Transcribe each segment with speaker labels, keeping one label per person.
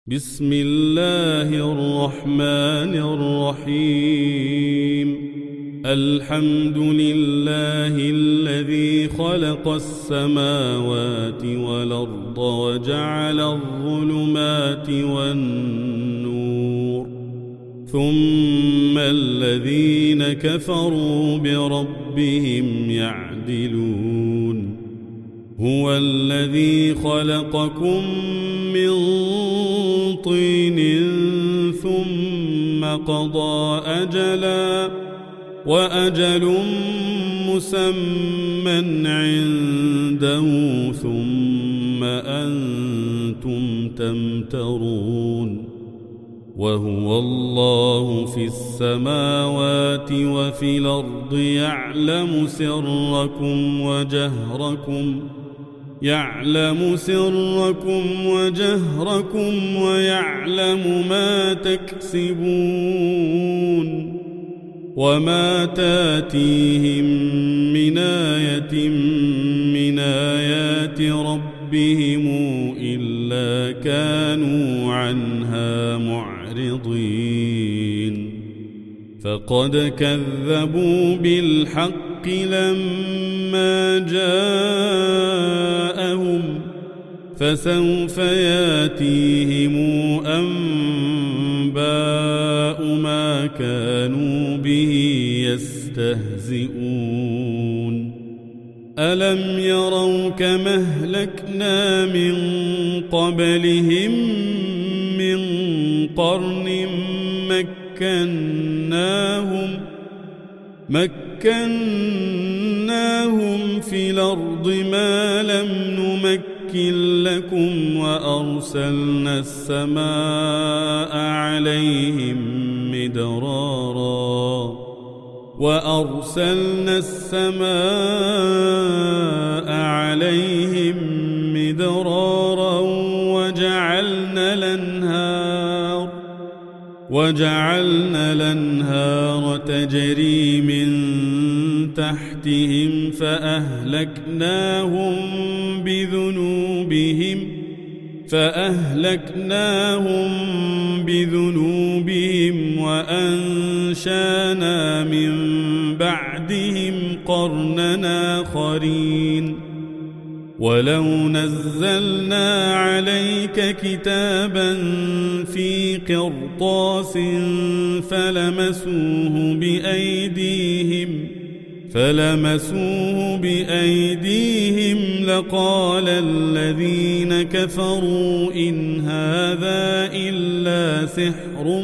Speaker 1: بسم الله الرحمن الرحيم. الحمد لله الذي خلق السماوات والأرض وجعل الظلمات والنور، ثم الذين كفروا بربهم يعدلون. هو الذي خلقكم من طين ثم قضى أجلا، وأجل مسمى عنده، ثم أنتم تمترون. وهو الله في السماوات وفي الأرض، يعلم سركم وجهركم ويعلم ما تكسبون. وما تاتيهم من آية من آيات ربهم إلا كانوا عنها معرضين. فقد كذبوا بالحق لما جاءهم، فسوف ياتيهم أنباء ما كانوا به يستهزئون. ألم يروا كما أهلكنا من قبلهم من قرن مكناهم في الأرض ما لم نمكن لكم، وأرسلنا السماء عليهم مدرارا وجعلنا الأنهار تجري من تحتهم، فأهلكناهم بذنوبهم وأنشأنا من بعدهم قرنا آخرين. ولو نزلنا عليك كتابا في قرطاس فلمسوه بأيديهم لقال الذين كفروا إن هذا إلا سحر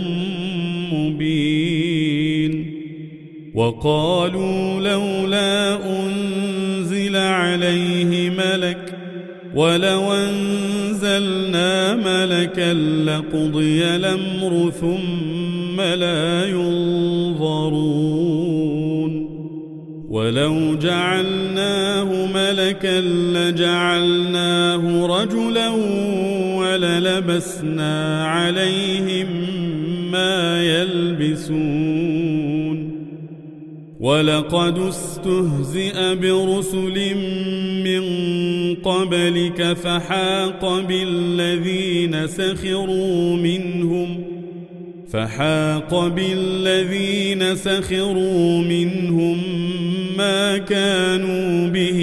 Speaker 1: مبين. وقالوا لولا أنزل عليه ملك، ولو أنزلنا ملكا لقضي الأمر ثم لا ينظرون. ولو جعلناه ملكا لجعلناه رجلا وللبسنا عليهم ما يلبسون. ولقد استهزئ برسل من قبلك فحاق بالذين سخروا منهم ما كانوا به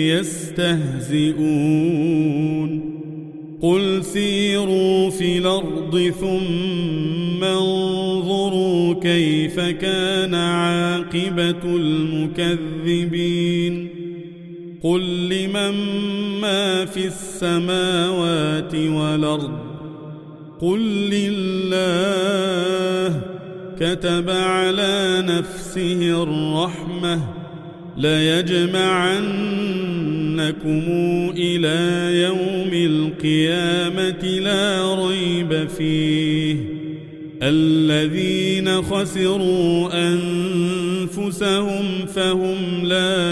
Speaker 1: يستهزئون. قل سيروا في الأرض ثم انظروا كيف كان عاقبة المكذبين. قل لمن ما في السماوات والأرض، قل لله. كتب على نفسه الرحمة ليجمعنكم إلى يوم القيامة لا ريب فيه. الذين خسروا أنفسهم فهم لا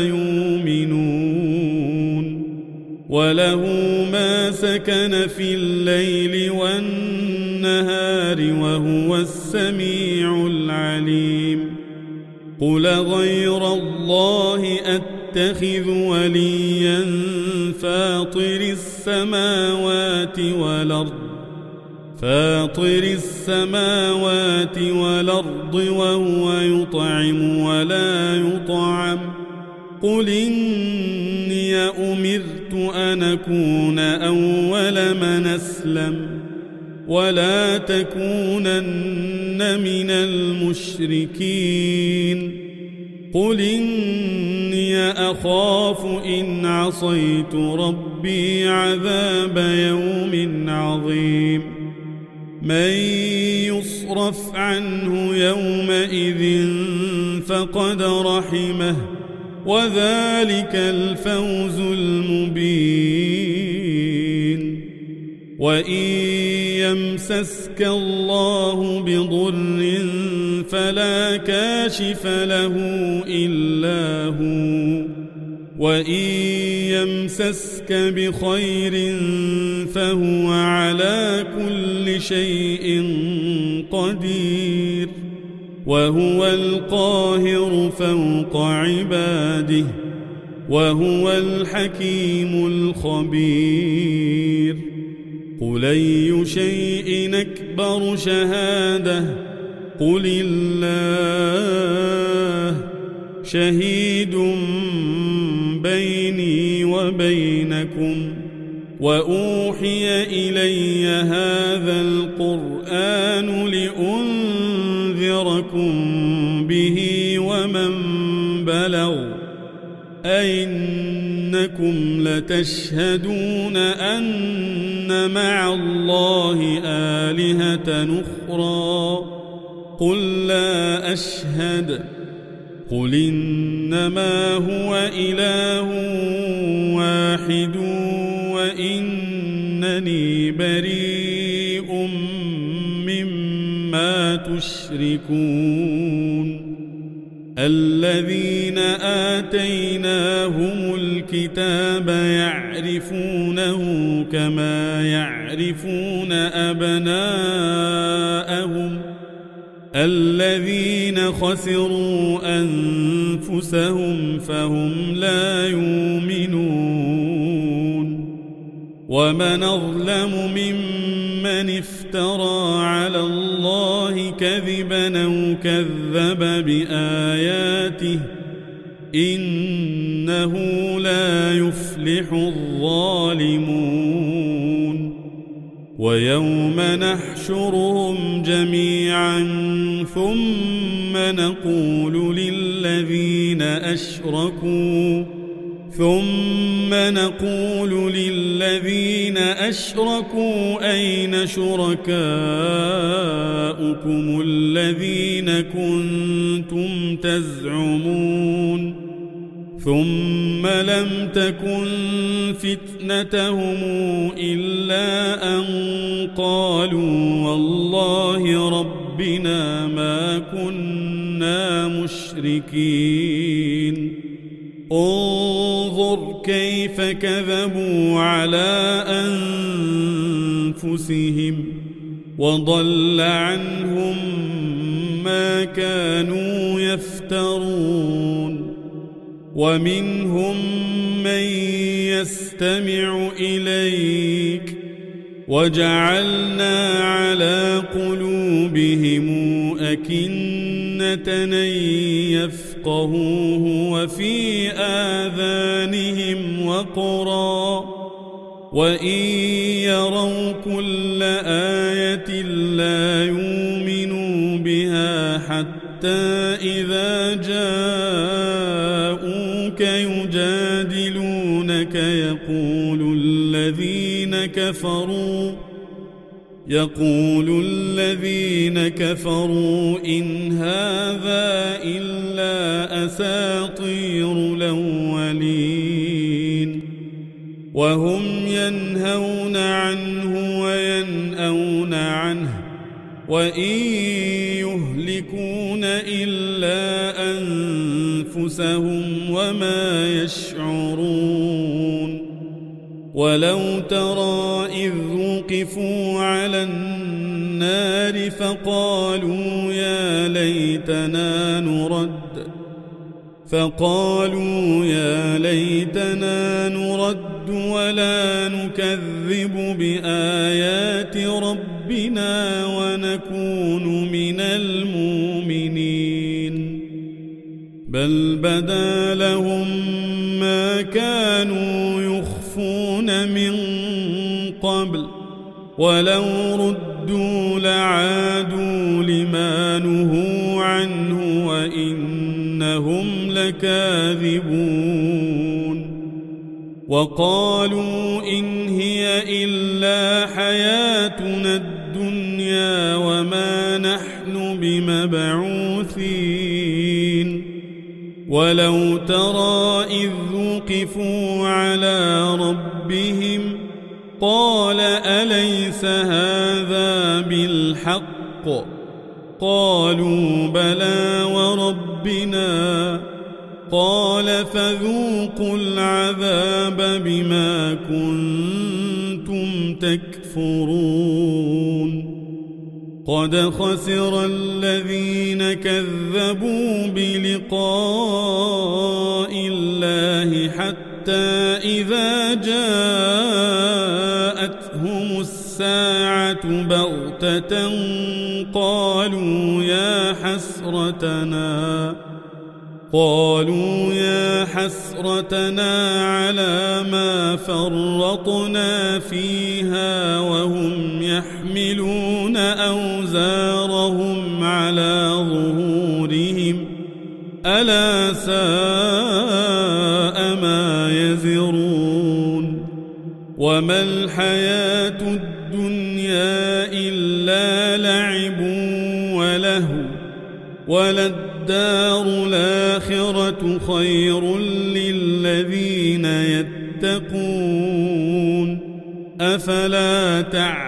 Speaker 1: يؤمنون. وله ما سكن في الليل والنهار وهو السميع العليم. قل غير الله أتخذ وليا فاطر السماوات والأرض فاطر السماوات والأرض وهو يطعم ولا يطعم قل إني أمرت أن أكون أول من أسلم ولا تكونن من المشركين قل إني أخاف إن عصيت ربي عذاب يوم عظيم من يصرف عنه يومئذ فقد رحمه وذلك الفوز المبين وإن يمسسك الله بضر فلا كاشف له إلا هو وإن يمسسك بخير فهو على كل شيء قدير وهو القاهر فوق عباده وهو الحكيم الخبير قل أي شيء أكبر شهادة قل الله شهيد بيني وبينكم وأوحي إلي هذا القرآن لأنذركم به ومن بلغ أئنكم لتشهدون أن مع الله آلهة أخرى قل لا أشهد قل إنما هو إله واحد وإنني بريء مما تشركون الذين آتيناهم الكتاب يعرفونه كما يعرفون أبناءهم الذين خسروا أنفسهم فهم لا يؤمنون ومن أظلم ممن افترى على الله كذبا أو كذب بآياته إنه لا يفلح الظالمون ويوم نحشرهم جميعا ثم نقول للذين أشركوا أين شركاؤكم الذين كنتم تزعمون ثم لم تكن فتنتهم إلا أن قالوا والله ربنا ما كنا مشركين انظر كيف كذبوا على أنفسهم وضل عنهم ما كانوا يفترون ومنهم من يستمع إليك وجعلنا على قلوبهم أكنة أن يفقهوه وفي آذانهم وقرا وإن يروا كل آية لا يؤمنوا بها حتى إذا جاءوك يجادلونك يقول الذين كفروا إن هذا إلا أساطير الأولين وهم ينهون عنه وينأون عنه وإن يهلكون إلا أنفسهم وما يشعرون ولو ترى إذ وقفوا على النار فقالوا يا ليتنا نرد ولا نكذب بآيات ربنا ونكون من المؤمنين بل بدا لهم ما كانوا يخفون من قبل ولو ردوا لعادوا لما نهوا عنه وإنهم لكاذبون وقالوا إن هي إلا حياتنا الدنيا وما نحن بمبعوثين ولو ترى إذ وقفوا على ربهم قال أليس هذا بالحق قالوا بلى وربنا قال فذوقوا العذاب بما كنتم تكفرون قد خسر الذين كذبوا بلقاء الله حتى إذا جاءتهم الساعة بغتة قالوا يا حسرتنا على ما فرطنا فيها وهم يحملون أوزارهم على ظهورهم ألا ساء ما يزرون وما الحياة الدنيا إلا لعب ولهو وللدار الآخرة خير للذين يتقون أفلا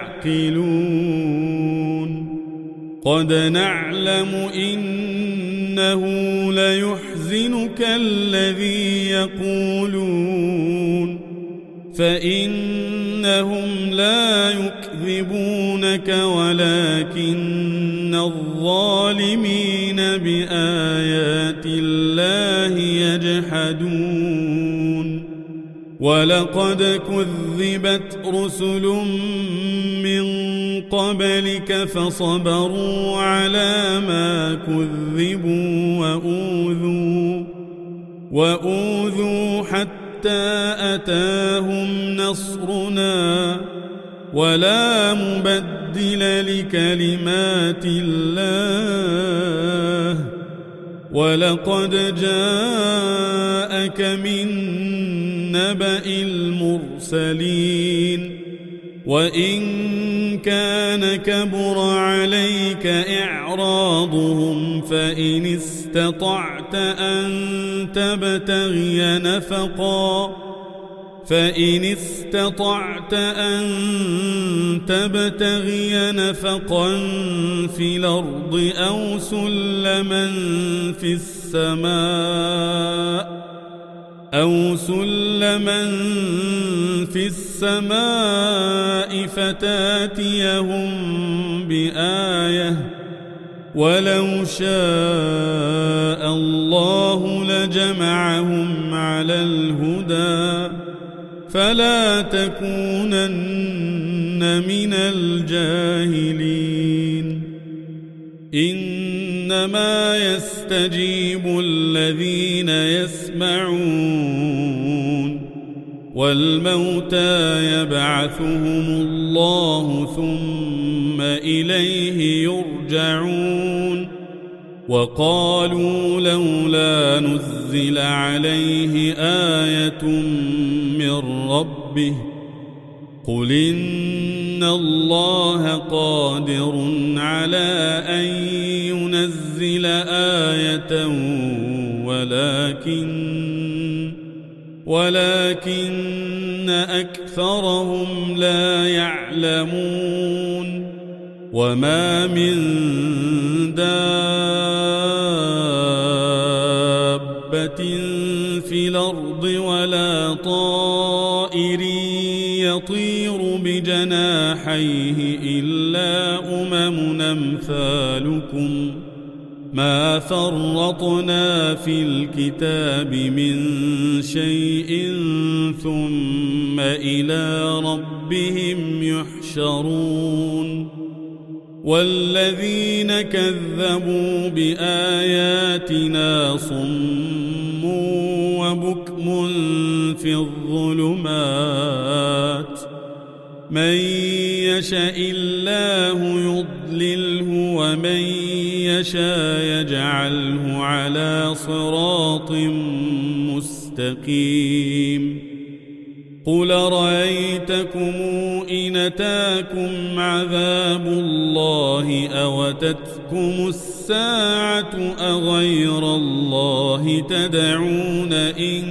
Speaker 1: تعقلون قد نعلم إنه ليحزنك الذي يقولون فإنهم لا يكذبونك ولكن الظالمين بآيات الله يجحدون ولقد كذبت رسل من قبلك فصبروا على ما كذبوا وأوذوا حتى أتاهم نصرنا ولا مبدل لكلمات الله ولقد جاءك من نبأ المرسلين وإن كان كبر عليك إعراضهم فإن استطعت أن تبتغي نفقا في الأرض أو سلما في السماء فتاتيهم بآية ولو شاء الله لجمعهم على الهدى فلا تكونن من الجاهلين إنما يستجيب الذين يسمعون والموتى يبعثهم الله ثم إليه يرجعون وقالوا لولا نزل عليه آية من ربه قل إن الله قادر على أن ينزل آية ولكن أكثرهم لا يعلمون وما من دابة في الأرض ولا طائر يطير بجناحيه إلا أمم أمثالكم ما فرطنا في الكتاب من شيء ثم إلى ربهم يحشرون والذين كذبوا بآياتنا صم وبكم في الظلمات من يشاء الله يضلله ومن يشاء يجعله على صراط مستقيم قل رأيتكم إن أتاكم عذاب الله أو أتتكم الساعة أغير الله تدعون إن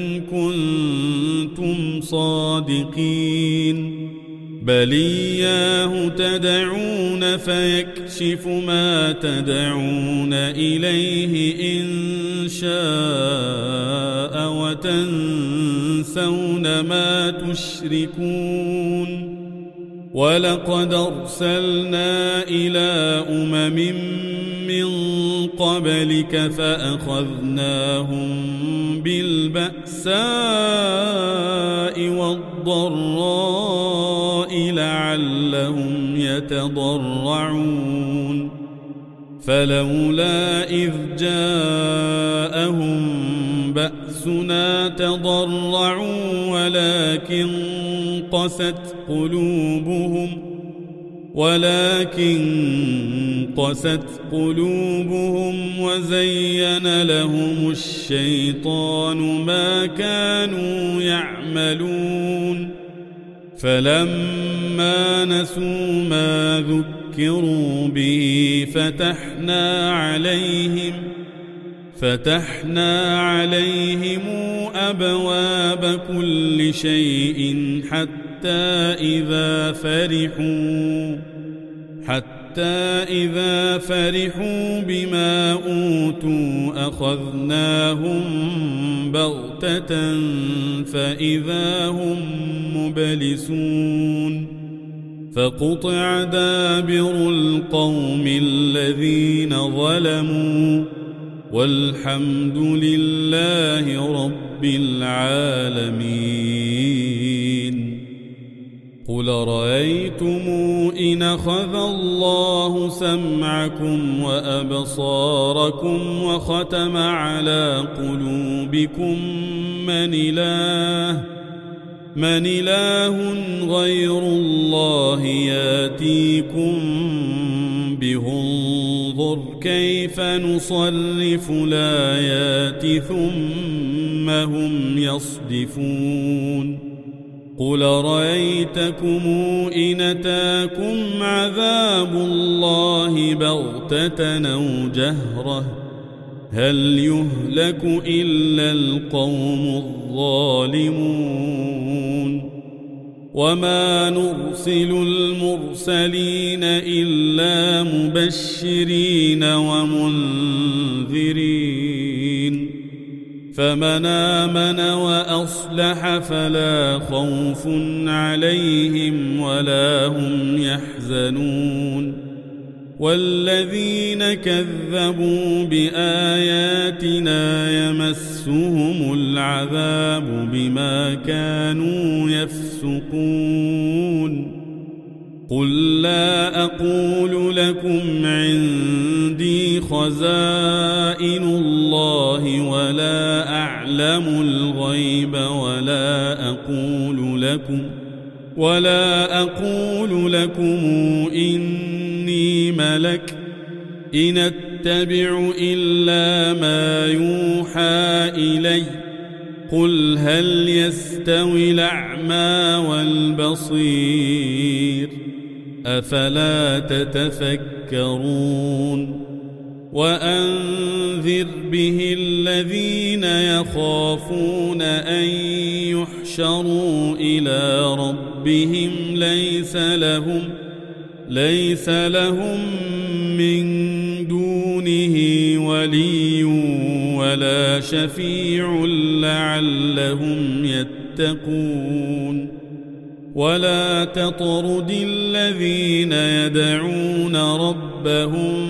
Speaker 1: كنتم صادقين بل إياه تدعون فيكشف ما تدعون إليه إن شاء وتنسون ما تشركون ولقد أرسلنا إلى من قبلك فأخذناهم بالبأساء والضراء لعلهم يتضرعون فلولا إذ جاءهم بأسنا تضرعوا ولكن قست قلوبهم وزين لهم الشيطان ما كانوا يعملون فلما نسوا ما ذكروا به فتحنا عليهم أبواب كل شيء حتى إذا فرحوا بما أوتوا أخذناهم بغتة فإذا هم مبلسون فقطع دابر القوم الذين ظلموا والحمد لله رب العالمين قل رأيتم إن أخذ الله سمعكم وأبصاركم وختم على قلوبكم من إله غير الله ياتيكم به انظر كيف نصرف الآيات ثم هم يصدفون قل رأيتكم إن أتاكم عذاب الله بغتة أو جهرة هل يهلك إلا القوم الظالمون وما نرسل المرسلين إلا مبشرين ومنذرين فمن آمن وأصلح فلا خوف عليهم ولا هم يحزنون والذين كذبوا بآياتنا يمسهم العذاب بما كانوا يفسقون قل لا أقول لكم عندي خزائن الله ولا أعلم الغيب ولا أقول لكم إني ملك إن أتبع إلا ما يوحى إلي قل هل يستوي الأعمى والبصير أفلا تتفكرون وأنذر به الذين يخافون أن يحشروا إلى ربهم ليس لهم من دونه ولي ولا شفيع لعلهم يتقون ولا تطرد الذين يدعون ربهم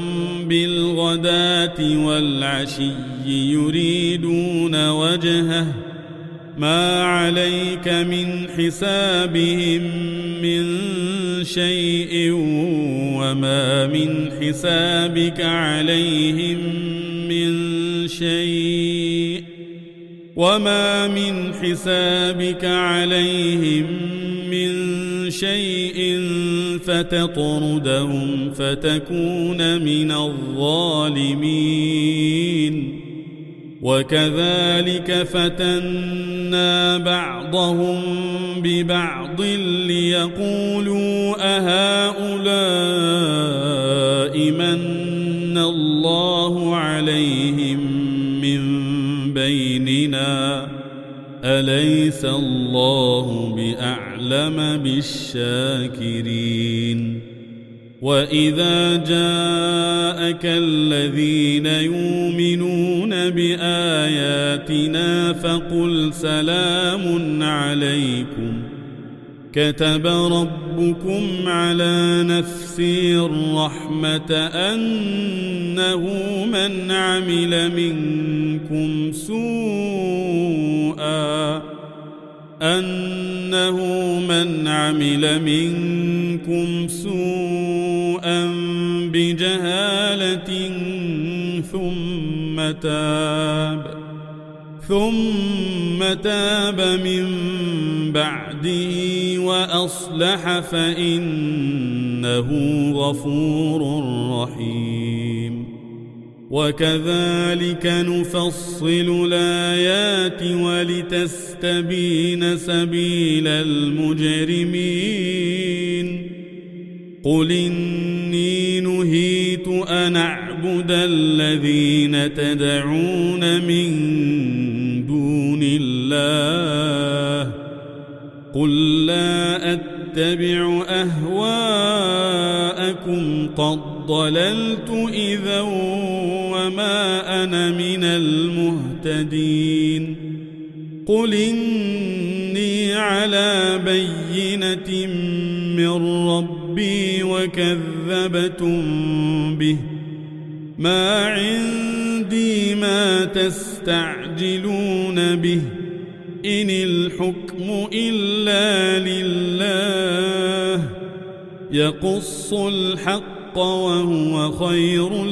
Speaker 1: بالغداة والعشي يريدون وجهه ما عليك من حسابهم من شيء وما من حسابك عليهم من شيء وما من حسابك عليهم من شيء فتطردهم فتكون من الظالمين وكذلك فتنا بعضهم ببعض ليقولوا أهؤلاء من الله عليهم من بيننا أليس الله بأعلم بالشاكرين وإذا جاءك الذين يؤمنون بآياتنا فقل سلام عليكم كتب ربكم على نفسه الرحمة أنه من عمل منكم سوءا بجهالة ثم تاب من بعده وأصلح فإنه غفور رحيم وكذلك نفصل الآيات ولتستبين سبيل المجرمين قل إني نهيت أن أعبد الذين تدعون من دون الله قل لا أتبع أهواءكم قد ضللت إذا وما أنا من المهتدين قل إني على بينة من ربي وكذبتم به ما عندي ما تستعجلون به إن الحكم إلا لله يقص الحق وهو خير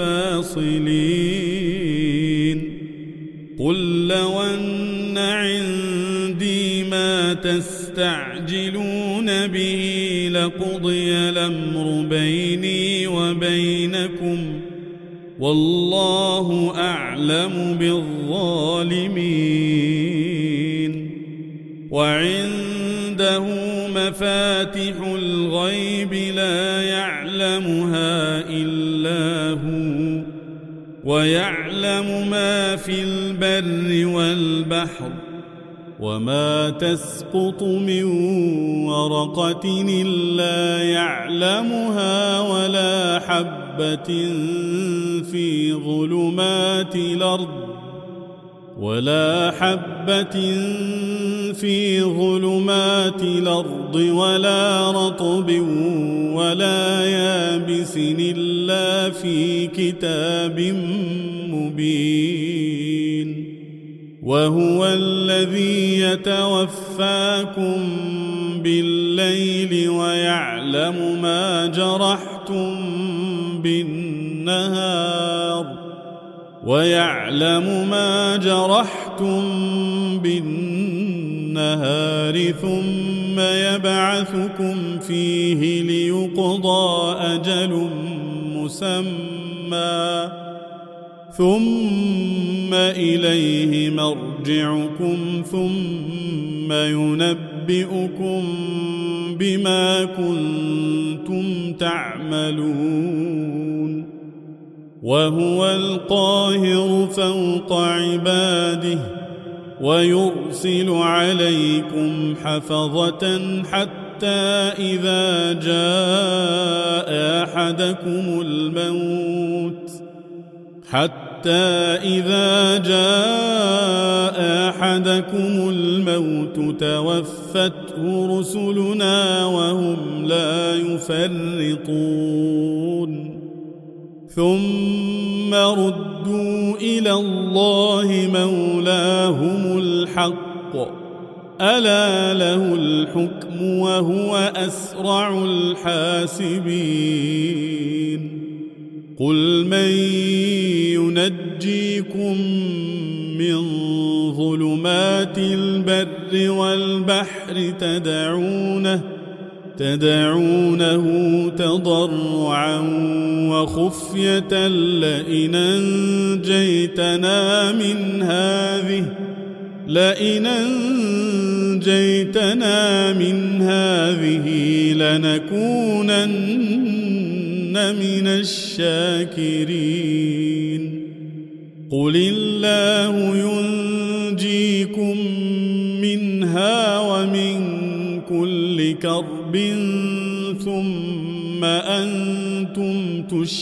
Speaker 1: الفاصلين قل لو أن عندي ما تستعجلون به لقضي الأمر بيني وبينكم والله أعلم بالظالمين وعنده مفاتح الغيب لا يعلمها إلا هو ويعلم ما في البر والبحر وما تسقط من ورقة إلا يعلمها ولا حبة في ظلمات الأرض ولا رطب ولا يابس إلا في كتاب مبين وهو الذي يتوفاكم بالليل ويعلم ما جرحتم بالنهار ثم يبعثكم فيه ليقضى أجل مسمى ثم إليه مرجعكم ثم ينبئكم بما كنتم تعملون وهو القاهر فوق عباده ويرسل عليكم حفظة حتى إذا جاء أحدكم الموت توفته رسلنا وهم لا يفرطون ثم ردوا إلى الله مولاهم الحق ألا له الحكم وهو أسرع الحاسبين قل من ينجيكم من ظلمات البر والبحر تدعونه تضرعا وخفية لئن أنجيتنا من هذه لنكونن من الشاكرين قل الله ينجيكم منها ومن كل كرب ثم أنتم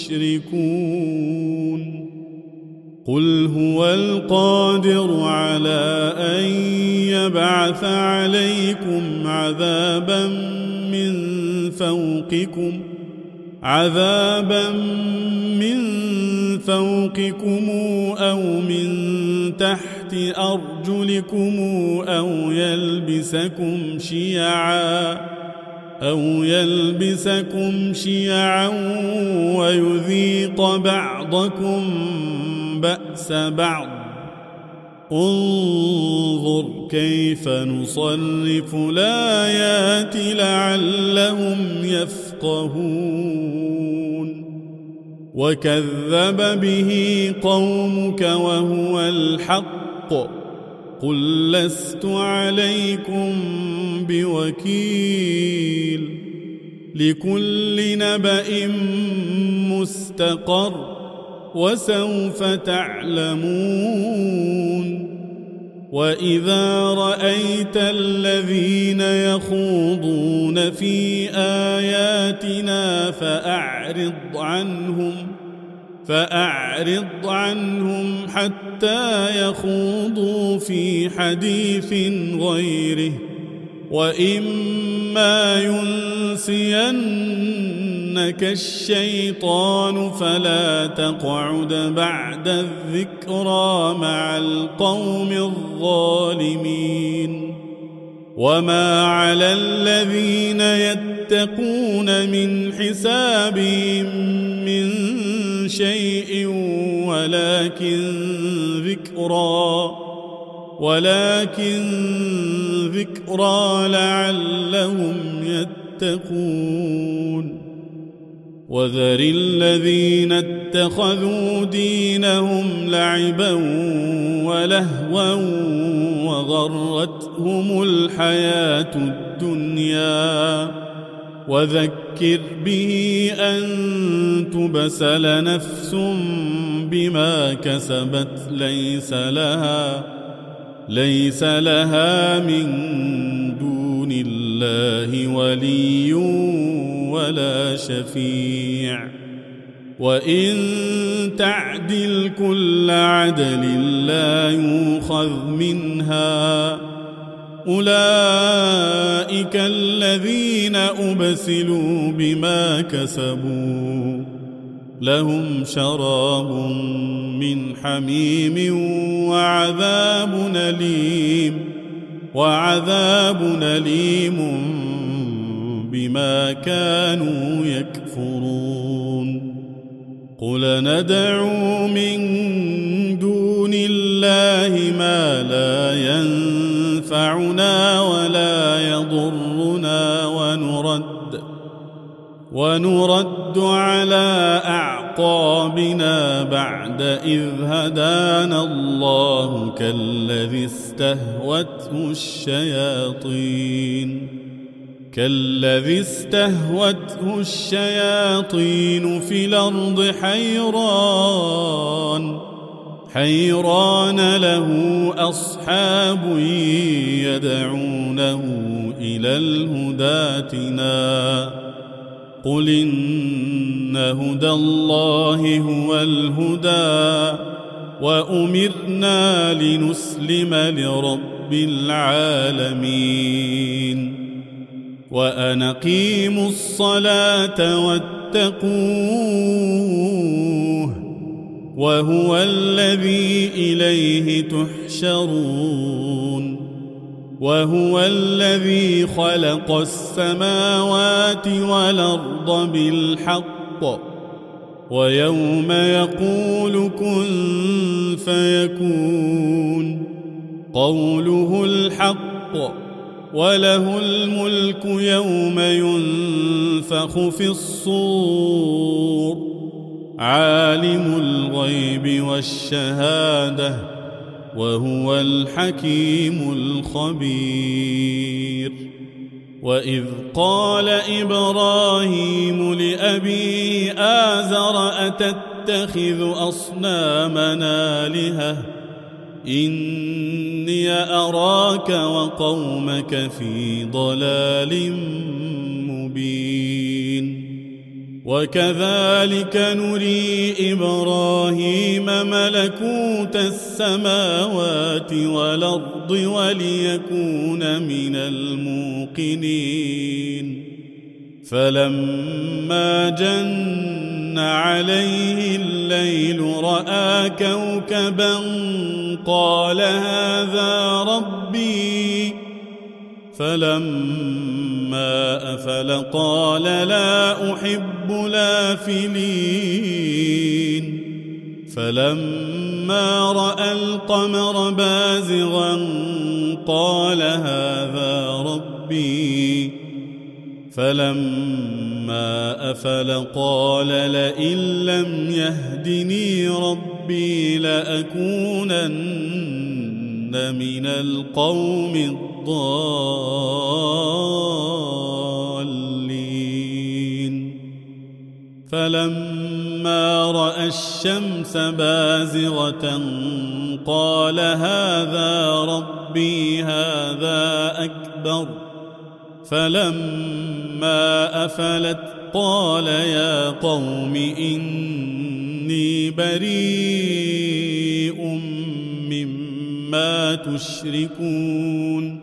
Speaker 1: تشركون قل هو القادر على أن يبعث عليكم عذابا من فوقكم أو من تحت أرجلكم أو يلبسكم شيعا ويذيق بعضكم بأس بعض انظر كيف نصرف الآيات لعلهم يفقهون وكذب به قومك وهو الحق قل لست عليكم بوكيل لكل نبأ مستقر وسوف تعلمون وإذا رأيت الذين يخوضون في آياتنا فأعرض عنهم حتى يخوضوا في حديث غيره وإما ينسينك الشيطان فلا تقعد بعد الذكرى مع القوم الظالمين وما على الذين يتقون من حسابهم من شيء ولكن ذكرى لعلهم يتقون وذر الذين اتخذوا دينهم لعبا ولهوا وغرتهم الحياة الدنيا وذكر به أن تبسل نفس بما كسبت ليس لها من دون الله ولي ولا شفيع وإن تعدل كل عدل لا يؤخذ منها أولئك الذين أبسلوا بما كسبوا لهم شراب من حميم وعذاب أليم بما كانوا يكفرون قل ندعو من دون الله ما لا ينفعنا ولا يضرنا ونرد على أعقابنا بعد إذ هدانا الله كالذي استهوته الشياطين في الأرض حيران له أصحاب يدعونه إلى الهدى ائتنا قل إن هدى الله هو الهدى وأمرنا لنسلم لرب العالمين وأن أقيموا الصلاة واتقوه وهو الذي إليه تحشرون وهو الذي خلق السماوات والأرض بالحق ويوم يقول كن فيكون قوله الحق وله الملك يوم ينفخ في الصور عالم الغيب والشهادة وهو الحكيم الخبير وإذ قال إبراهيم لأبيه آزر أتتخذ أصنامنا آلهة إني أراك وقومك في ضلال مبين وكذلك نري إبراهيم ملكوت السماوات والأرض وليكون من الموقنين فلما جن عليه الليل رأى كوكبا قال هذا ربي فلما أفل قال لا أحب الآفلين فلما رأى القمر بازغا قال هذا ربي فلما أفل قال لئن لم يهدني ربي لأكونن من القوم الضالين فلما رأى الشمس بازغة قال هذا ربي هذا أكبر فلما أفلت قال يا قوم إني بريء مما تشركون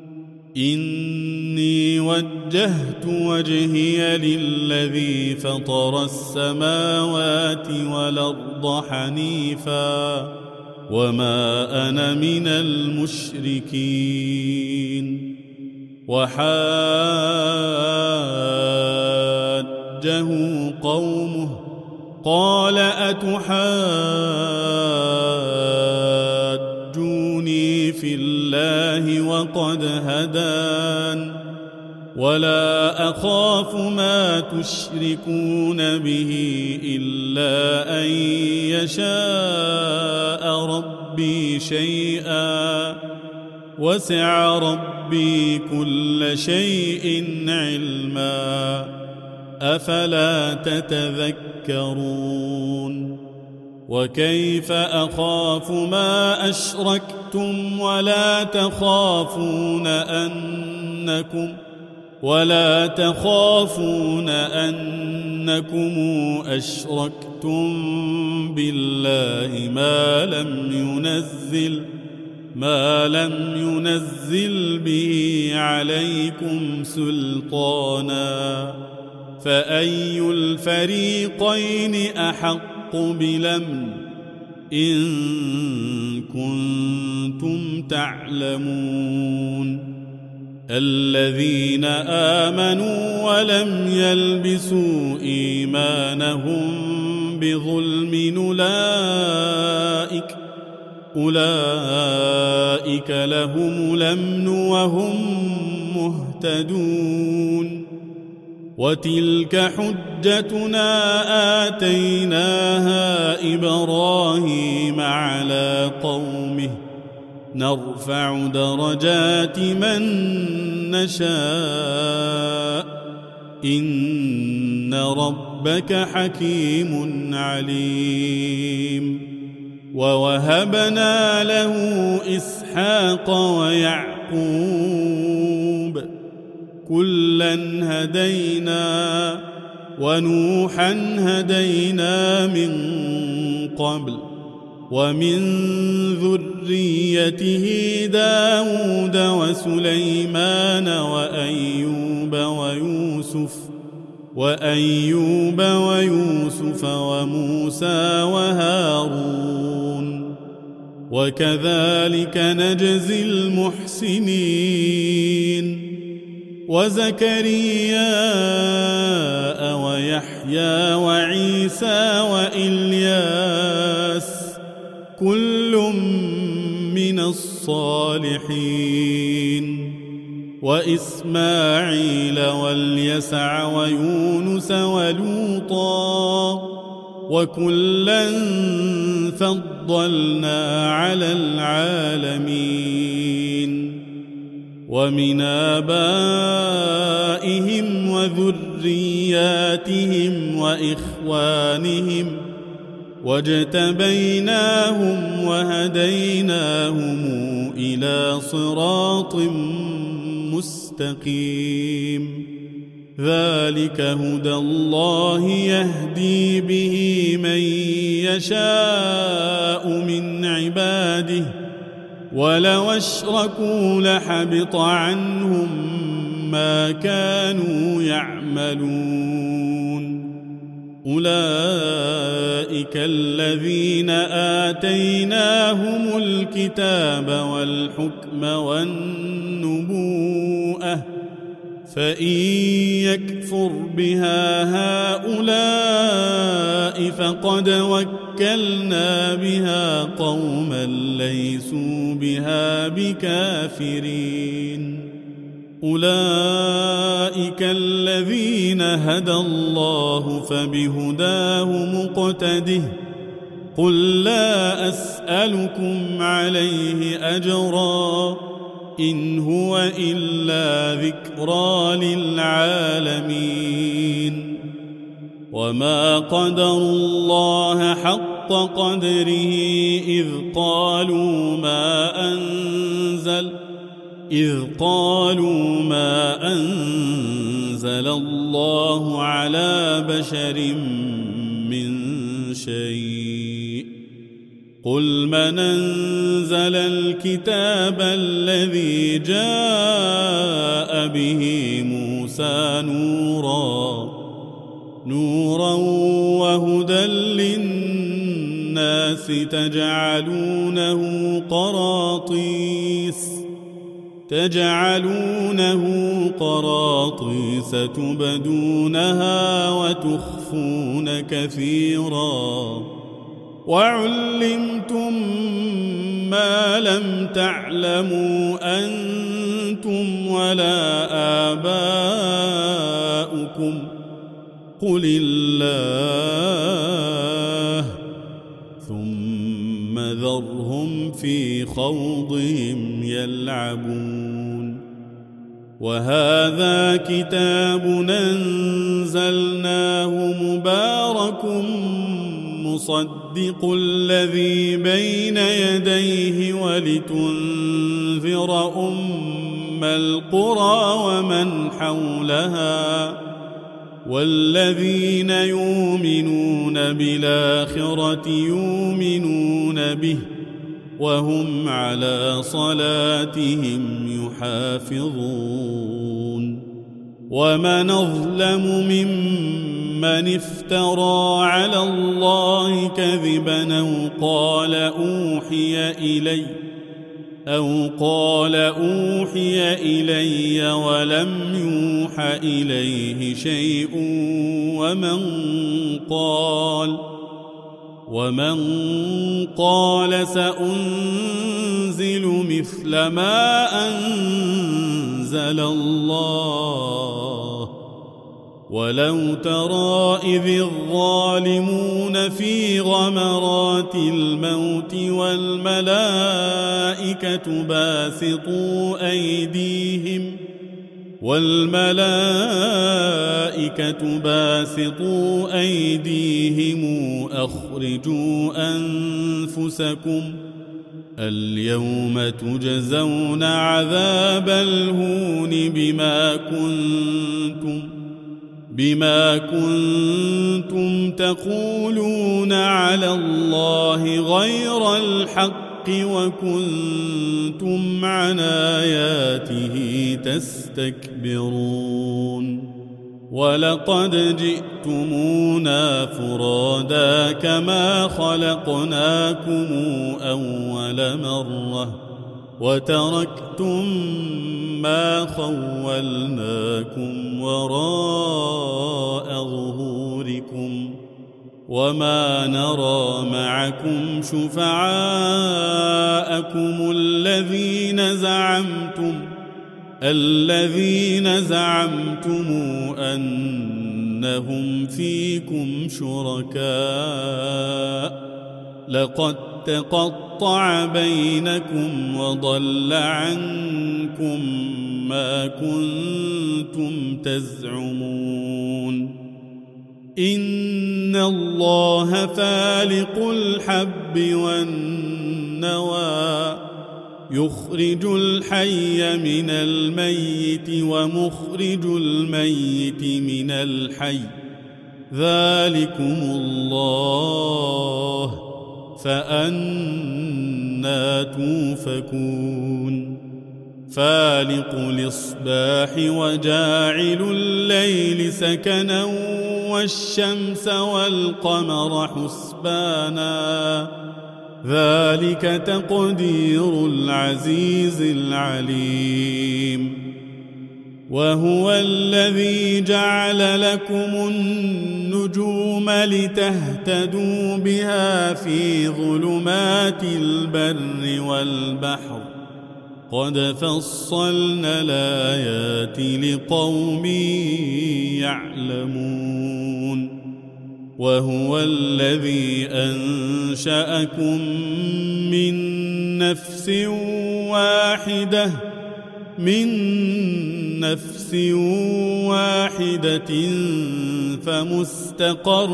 Speaker 1: إني وجهت وجهي للذي فطر السماوات والأرض حنيفا وما أنا من المشركين وحاجه قومه قال أتحاجوني في الله وقد هدان ولا أخاف ما تشركون به إلا أن يشاء ربي شيئا وسع ربي كل شيء علما أفلا تتذكرون وكيف أخاف ما أشركتم ولا تخافون أنكم أشركتم بالله ما لم ينزل به عليكم سلطانا فأي الفريقين أحق بالأمن إن كنتم تعلمون الذين آمنوا ولم يلبسوا إيمانهم بظلم أولئك لهم الأمن وهم مهتدون وتلك حجتنا آتيناها إبراهيم على قومه نرفع درجات من نشاء إن ربك حكيم عليم ووهبنا له إسحاق ويعقوب كلا هدينا ونوحا هدينا من قبل ومن ذريته داود وسليمان وأيوب ويوسف وموسى وهارون وكذلك نجزي المحسنين وزكريا ويحيى وعيسى وإلياس كل من الصالحين وإسماعيل واليسع ويونس ولوطا وكلا فضلنا على العالمين ومن آبائهم وذرياتهم وإخوانهم واجتبيناهم وهديناهم إلى صراط مستقيم ذلك هدى الله يهدي به من يشاء من عباده ولو أشركوا لحبط عنهم ما كانوا يعملون أولئك الذين آتيناهم الكتاب والحكم والنبوءة فإن يكفر بها هؤلاء فقد وكلنا بها قوما ليسوا بها بكافرين أولئك الذين هدى الله فبهداه مقتده قل لا أسألكم عليه أجرا إن هو إلا ذكرى للعالمين وما قدروا الله حق قدره إذ قالوا ما أنزل الله على بشر من شيء قل من أنزل الكتاب الذي جاء به موسى نورا وهدى للناس تجعلونه قراطيس تبدونها وتخفون كثيرا وعلمتم ما لم تعلموا أنتم ولا آباؤكم قل الله ثم ذرهم في خوضهم يلعبون وهذا كتاب أنزلناه مبارك مصدق الذي بين يديه ولتنذر أم القرى ومن حولها والذين يؤمنون بالآخرة يؤمنون به وهم على صلاتهم يحافظون ومن أظلم ممن افترى على الله كذبا أو قال أوحي إلي ولم يوح إليه شيء ومن قال سأنزل مثل ما أنزل الله ولو ترى إذ الظالمون في غمرات الموت والملائكة باسطوا أيديهم أخرجوا أنفسكم اليوم تجزون عذاب الهون بما كنتم تقولون على الله غير الحق وكنتم عن آياته تستكبرون ولقد جئتمونا فرادا كما خلقناكم أول مرة وتركتم ما خولناكم وراء ظهوركم وما نرى معكم شفعاءكم الذين زعمتم أنهم فيكم شركاء لقد تقطع بينكم وضل عنكم ما كنتم تزعمون إن الله فالق الحب والنوى يخرج الحي من الميت ومخرج الميت من الحي ذلكم الله فأنى توفكون فالق الإصباح وجاعل الليل سكنا والشمس والقمر حسبانا ذلك تقدير العزيز العليم وهو الذي جعل لكم النجوم لتهتدوا بها في ظلمات البر والبحر قد فصلنا الآيات لقوم يعلمون وهو الذي أنشأكم من نفس واحدة فمستقر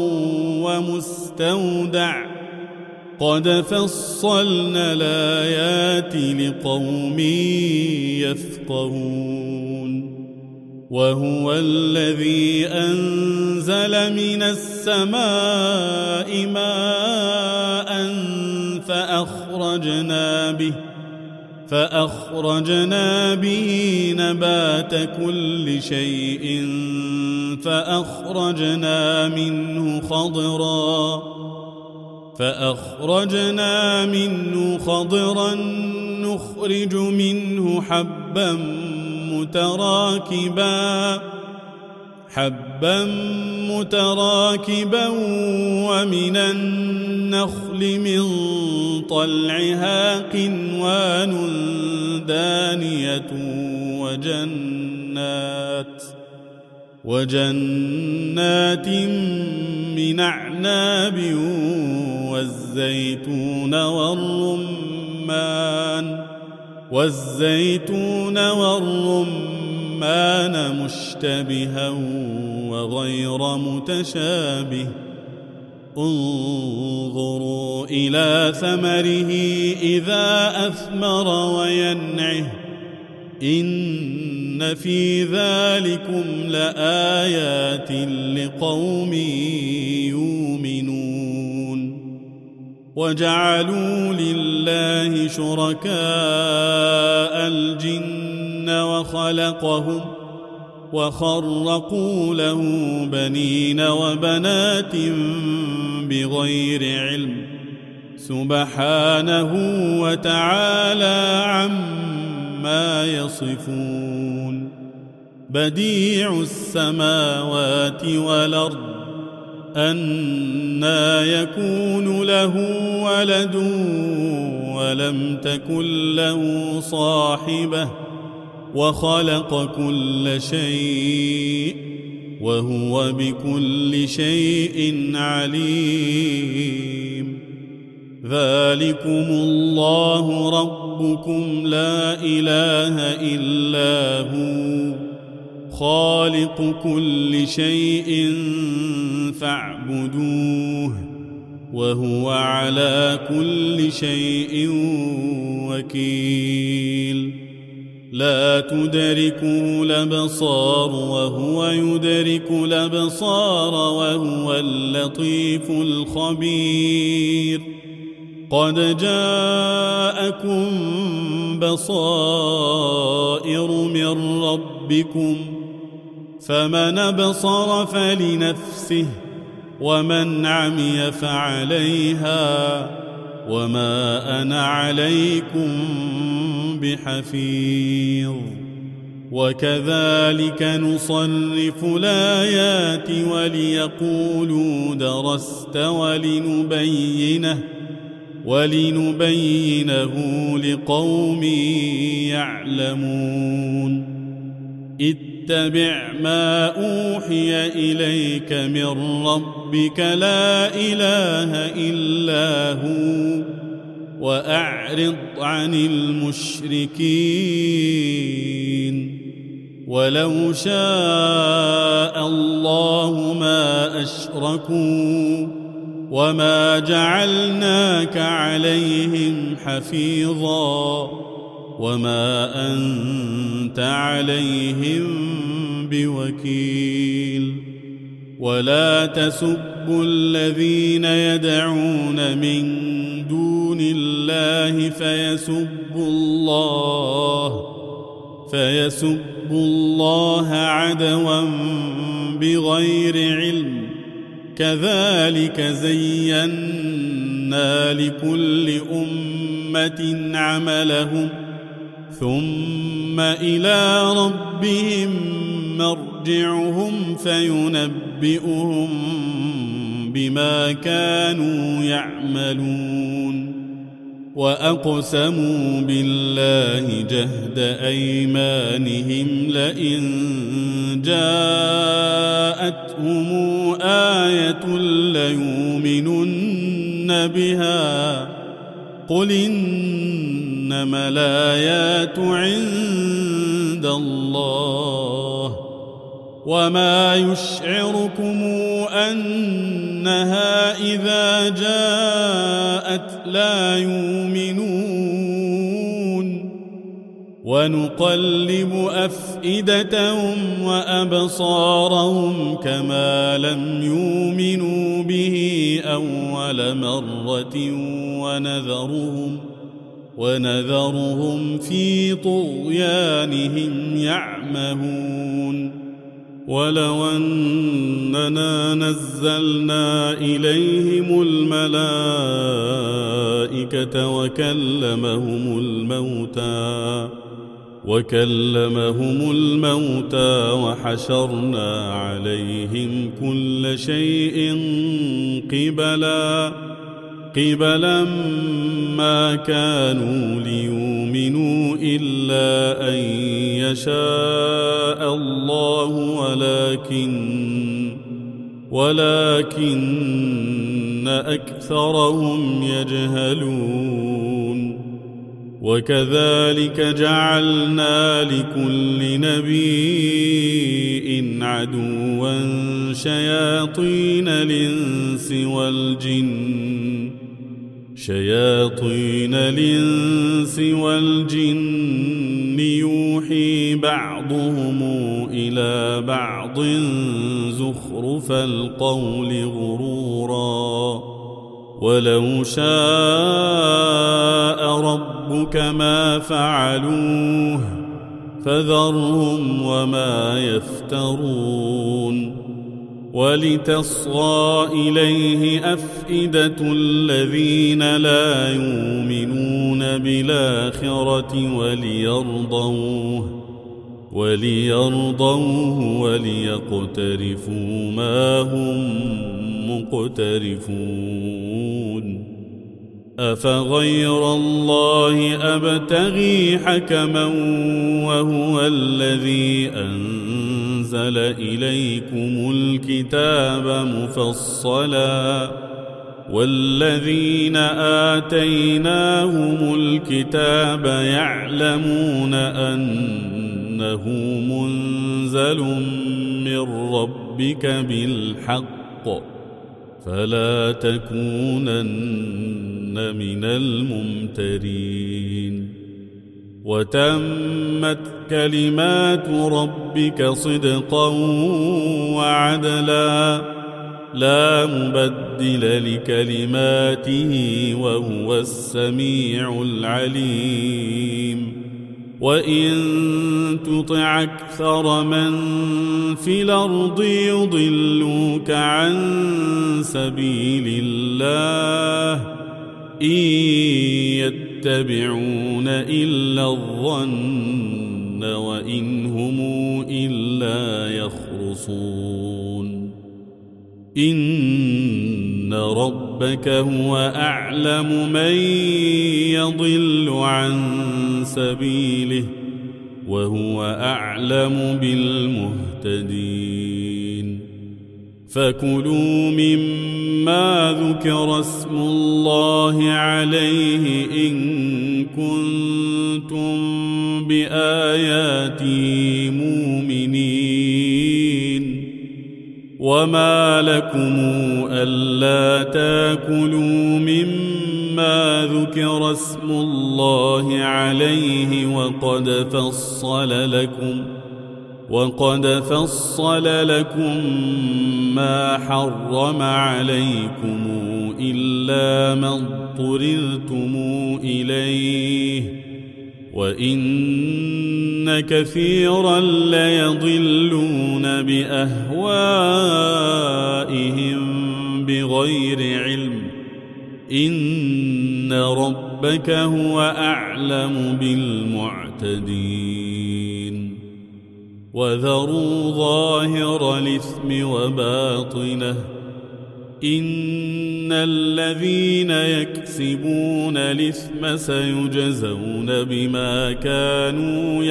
Speaker 1: ومستودع قد فصلنا الآيات لقوم يفقهون وهو الذي أنزل من السماء ماء فأخرجنا به نبات كل شيء فأخرجنا منه خضرا نخرج منه حبا متراكبا ومن النخل من طلعها قنوان دانية وجنات من أعناب والزيتون والرمان مشتبها وغير متشابه انظروا إلى ثمره إذا أثمر وينعه إن في ذلكم لآيات لقوم يؤمنون وجعلوا لله شركاء الجن وخرقوا له بنين وبنات بغير علم سبحانه وتعالى عما يصفون بديع السماوات والأرض أنى يكون له ولد ولم تكن له صاحبة وخلق كل شيء وهو بكل شيء عليم ذلكم الله ربكم لا إله إلا هو خالق كل شيء فاعبدوه وهو على كل شيء وكيل لا تدركه الأبصار وهو يدرك الأبصار وهو اللطيف الخبير قد جاءكم بصائر من ربكم فمن أبصر فلنفسه ومن عمي فعليها وما أنا عليكم بحفيظ. وكذلك نصرف الآيات وليقولوا درست ولنبينه لقوم يعلمون. اتبع ما أوحي إليك من ربك لا إله إلا هو وأعرض عن المشركين. ولو شاء الله ما أشركوا وما جعلناك عليهم حفيظا وما أنت عليهم بوكيل. ولا تسبوا الذين يدعون من دون الله فيسبوا الله عدوا بغير علم. كذلك زينا لكل أمة عملهم ثم إلى ربهم مرجعهم فينبئهم بما كانوا يعملون. وأقسموا بالله جهد أيمانهم لئن جاءتهم آية ليؤمنن بها قل إنما الآيات عند الله وما يشعركم أنها إذا جاءت لا يؤمنون. ونقلب أفئدتهم وأبصارهم كما لم يؤمنوا به أول مرة ونذرهم في طغيانهم يعمهون. ولو أننا نزلنا إليهم الملائكة وكلمهم الموتى وحشرنا عليهم كل شيء قبلا ما كانوا ليؤمنوا إلا أن يشاء الله ولكن أكثرهم يجهلون. وكذلك جعلنا لكل نبي عدوا شياطين الإنس والجن يوحي بعضهم إلى بعض زخرف القول غرورا. ولو شاء ربك ما فعلوه فذرهم وما يفترون. ولتصغى إليه أفئدة الذين لا يؤمنون بالآخرة وليرضوه وليقترفوا ما هم مقترفون. أفغير الله أبتغي حكما وهو الذي أنزل إليكم الكتاب مفصلا والذين آتيناهم الكتاب يعلمون أنه منزل من ربك بالحق فلا تكونن من الممترين. وتمت كلمات ربك صدقا وعدلا لا مبدل لكلماته وهو السميع العليم. وإن تطع أكثر من في الأرض يضلوك عن سبيل الله إن يتبعون إلا الظن وإن هم إلا يخرصون إن ربك هو أعلم من يضل عن سبيله وهو أعلم بالمهتدين فكلوا مما ذكر اسم الله عليه إن كنتم بآياتي مؤمنين وما لكم ألا تاكلوا مما ذكر اسم الله عليه وقد فصل لكم ما حرم عليكم إلا ما اضطررتم إليه وإن كثيرا ليضلون بأهوائهم بغير علم إن ربك هو أعلم بالمعتدين وذروا ظاهر الإثم وباطنه إن الذين يكسبون الإثم سيجزون بما كانوا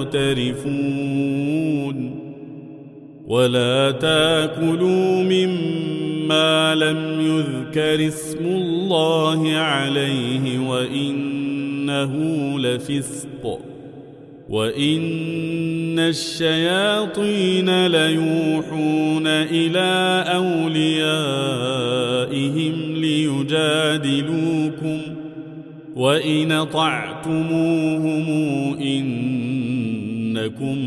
Speaker 1: يقترفون ولا تاكلوا مما لم يذكر اسم الله عليه وإنه لفسق وإن الشياطين ليوحون إلى أوليائهم ليجادلوكم وإن أطعتموهم إنكم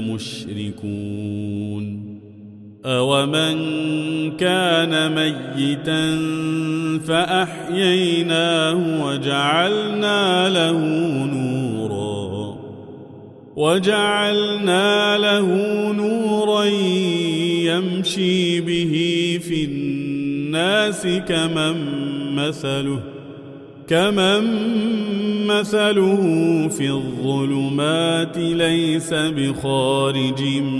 Speaker 1: لمشركون أومن كان ميتا فأحييناه وجعلنا له نورا يمشي به في الناس كمن مثله في الظلمات ليس بخارج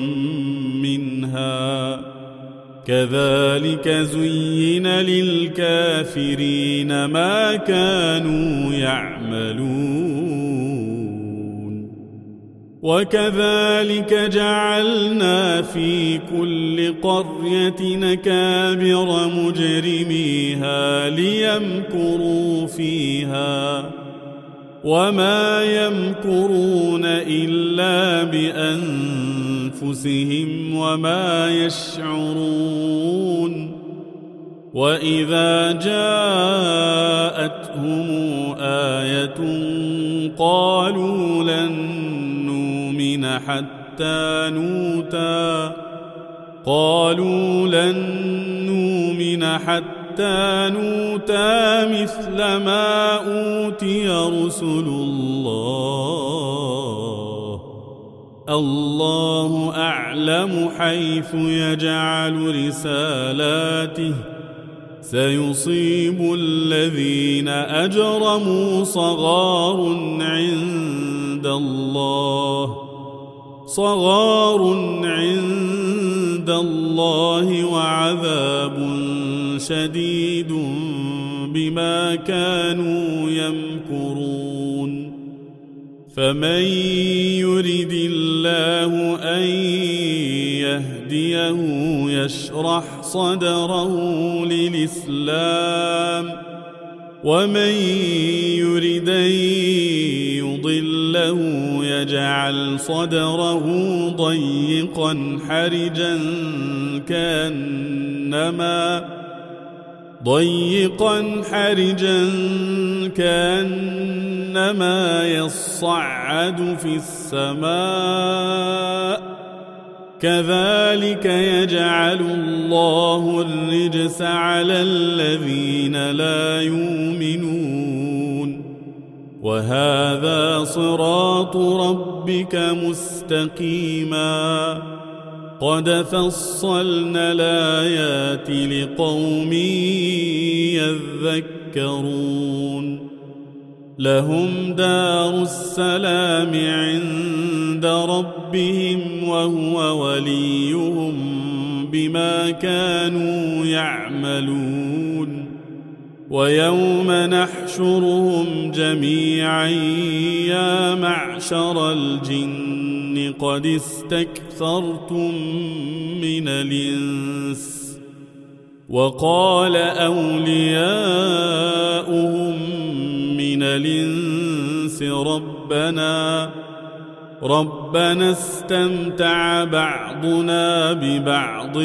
Speaker 1: منها كذلك زين للكافرين ما كانوا يعملون وكذلك جعلنا في كل قرية أكابر مجرميها ليمكروا فيها وما يمكرون إلا بأنفسهم وما يشعرون وإذا جاءتهم آية قالوا لن نؤمن حتى نوتى مثل ما أوتي رسل الله أعلم حيث يجعل رسالاته سيصيب الذين أجرموا صغار عند الله وعذاب شديد بما كانوا يمكرون فمن يرد الله أن يهديه يشرح صدره للإسلام ومن يرد أن يضله يجعل صدره ضيقا حرجا كأنما يصعد في السماء كذلك يجعل الله الرجس على الذين لا يؤمنون وهذا صراط ربك مستقيما قد فصلنا الآيات لقوم يذكرون لهم دار السلام عند ربهم وهو وليهم بما كانوا يعملون ويوم نحشرهم جميعا يا معشر الجن قد استكثرتم من الإنس وقال أولياؤهم من الإنس ربنا استمتع بعضنا ببعض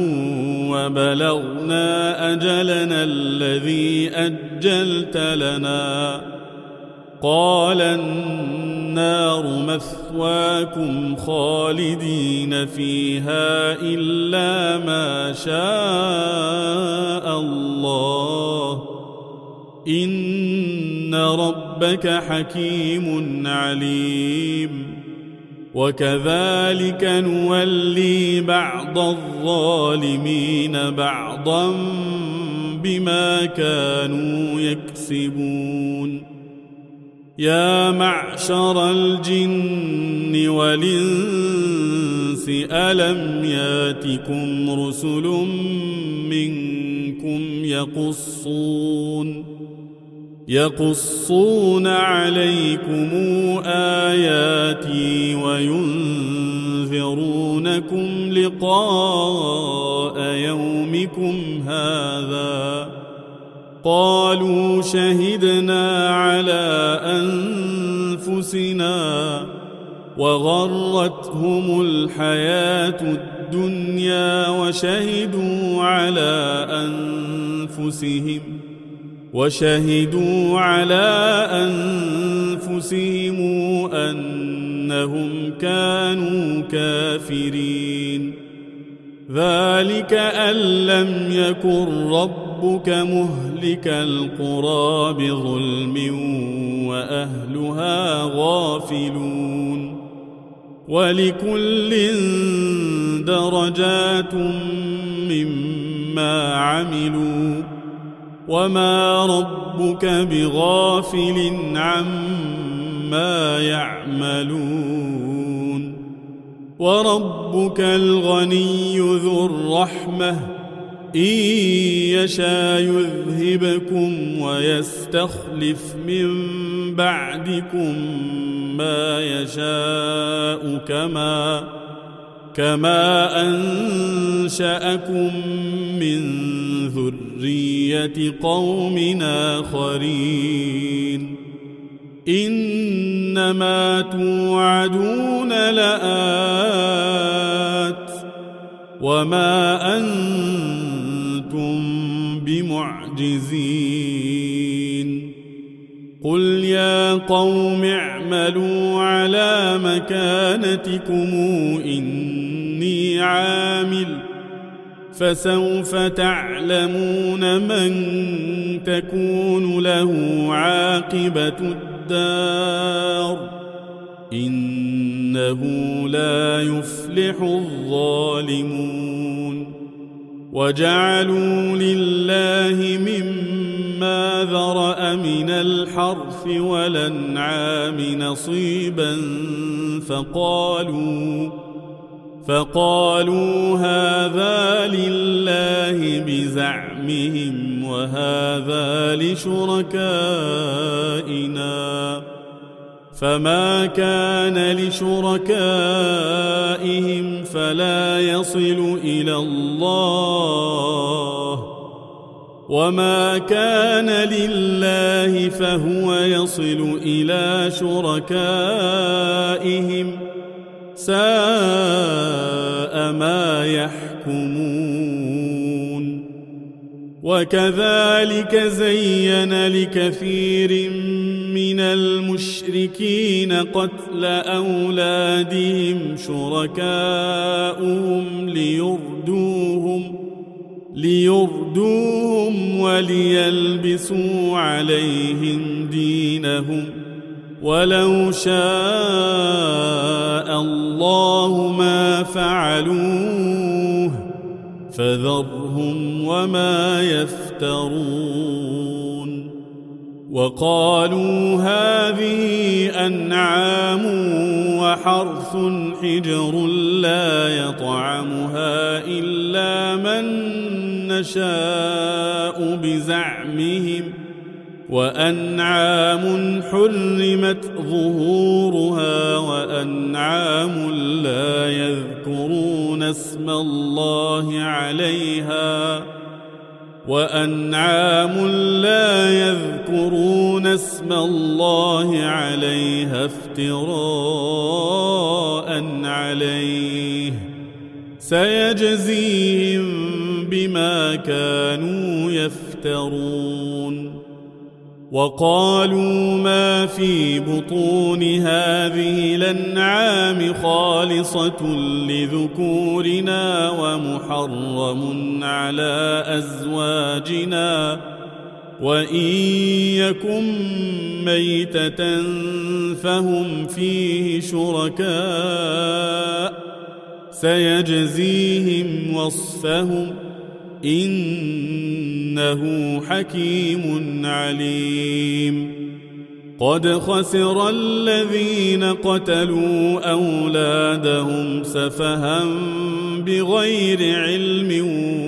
Speaker 1: وبلغنا أجلنا الذي أجلت لنا قال النار مثواكم خالدين فيها إلا ما شاء الله إن ربك حكيم عليم وكذلك نولي بعض الظالمين بعضا بما كانوا يكسبون يا معشر الجن والإنس ألم ياتكم رسل منكم يقصون عليكم آياتي وينذرونكم لقاء يومكم هذا قالوا شهدنا على أنفسنا وغرتهم الحياة الدنيا وشهدوا على أنفسهم أنهم كانوا كافرين ذلك أن لم يكن ربك مهلك القرى بظلم وأهلها غافلون ولكل درجات مما عملوا وما ربك بغافل عما يعملون وربك الغني ذو الرحمة إن يشاء يذهبكم ويستخلف من بعدكم ما يشاء كما أنشأكم من ذرية قوم آخرين إنما توعدون لآت وما أنتم بمعجزين قل يا قوم اعملوا على مكانتكم إني عامل فسوف تعلمون من تكون له عاقبة الدار إنه لا يفلح الظالمون وجعلوا لله مما ذرأ من الحرث والأنعام نصيبا فقالوا هذا لله بزعمهم وهذا لشركائنا فما كان لشركائهم فلا يصل إلى الله وما كان لله فهو يصل إلى شركائهم ساء ما يحكمون وكذلك زين لكثير من المشركين قتل أولادهم شركاؤهم ليردوهم وليلبسوا عليهم دينهم ولو شاء الله ما فعلوه فذرهم وما يفترون وقالوا هذه أنعام وحرث حجر لا يطعمها إلا من نشاء بزعمهم وأنعام حرمت ظهورها وأنعام لا يذكرون اسم الله عليها افتراء عليه سيجزيهم بما كانوا يفترون وقالوا ما في بطون هذه الأنعام خالصة لذكورنا ومحرم على أزواجنا وإن يكن ميتة فهم فيه شركاء سيجزيهم وصفهم إنه حكيم عليم قد خسر الذين قتلوا أولادهم سفها بغير علم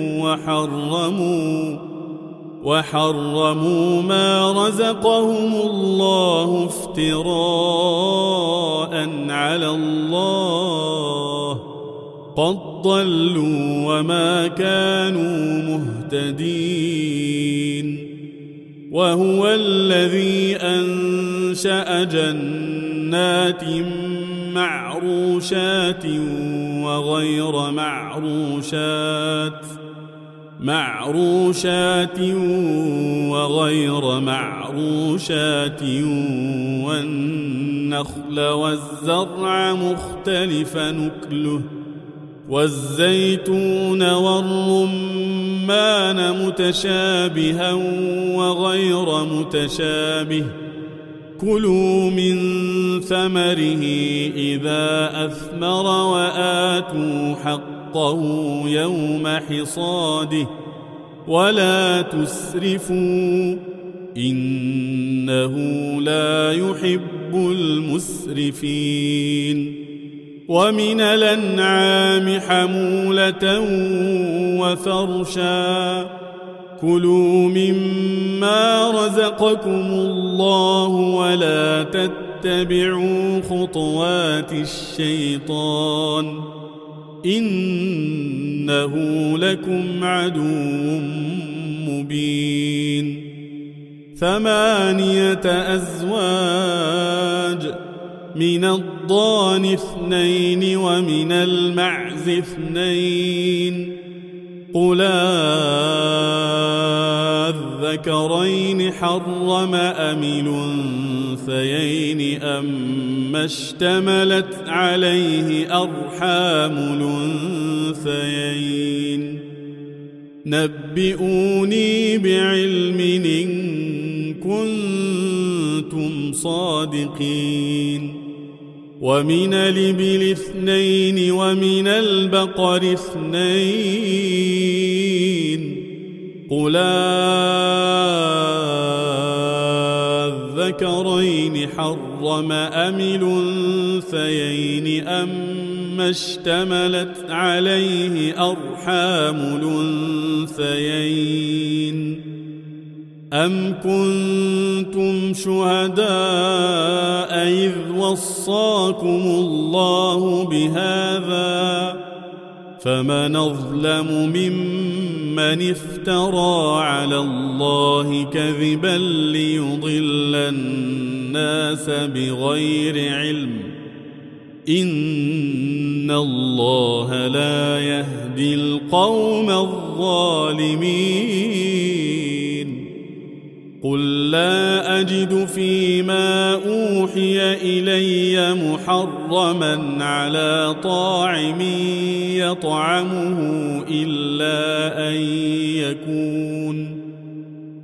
Speaker 1: وحرموا ما رزقهم الله افتراء على الله قد ضلوا وما كانوا مهتدين وهو الذي أنشأ جنات معروشات وغير معروشات والنخل والزرع مختلف نكله والزيتون والرمان متشابها وغير متشابه كلوا من ثمره إذا أثمر وآتوا حقه يوم حصاده ولا تسرفوا إنه لا يحب المسرفين ومن الأنعام حمولة وفرشا كلوا مما رزقكم الله ولا تتبعوا خطوات الشيطان إنه لكم عدو مبين 8 أزواج من الضأن 2 ومن المعز 2 قل الذكرين حرم أم الأنثيين أما اشتملت عليه أرحام الأنثيين نبئوني بعلم إن كنتم صادقين ومن الإبل 2 ومن البقر 2 قل الذكرين حرم أم الأنثيين أما اشتملت عليه أرحام الأنثيين أم كنتم شهداء إذ وصاكم الله بهذا فمن أظلم ممن افترى على الله كذبا ليضل الناس بغير علم إن الله لا يهدي القوم الظالمين قل لا أجد فيما أوحي إلي محرما على طاعم